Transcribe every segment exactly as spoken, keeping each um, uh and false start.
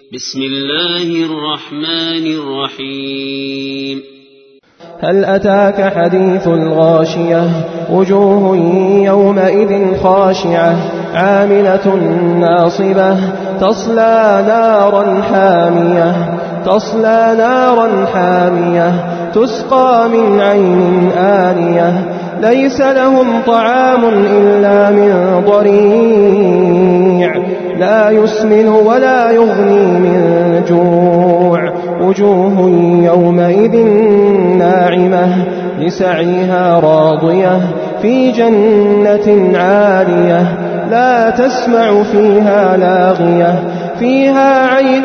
بسم الله الرحمن الرحيم. هل أتاك حديث الغاشية وجوه يومئذ خاشعة عاملة ناصبة تصلى نارا حامية تصلى نارا حامية تسقى من عين آنية ليس لهم طعام إلا من ضريع لا يسمن ولا يغني من جوع وجوه يومئذ ناعمة لسعيها راضية في جنة عالية لا تسمع فيها لاغية فيها عين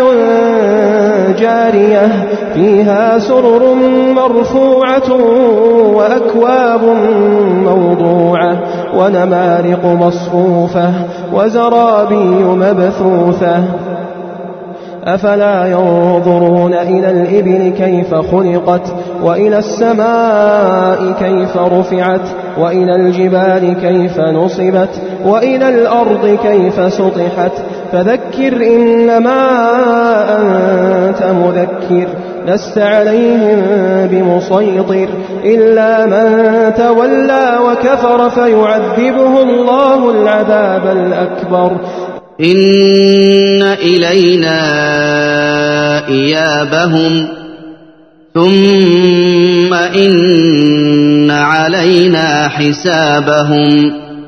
جارية فيها سرر مرفوعة وأكواب موضوعة ونمارق مصفوفة وزرابي مبثوثة أفلا ينظرون إلى الإبل كيف خلقت وإلى السماء كيف رفعت وإلى الجبال كيف نصبت وإلى الأرض كيف سطحت فذكر إنما أنت مذكر لست عليهم بمسيطر إلا من تولى وكفر فيعذبه الله العذاب الأكبر إن إلينا إيابهم ثم إن علينا حسابهم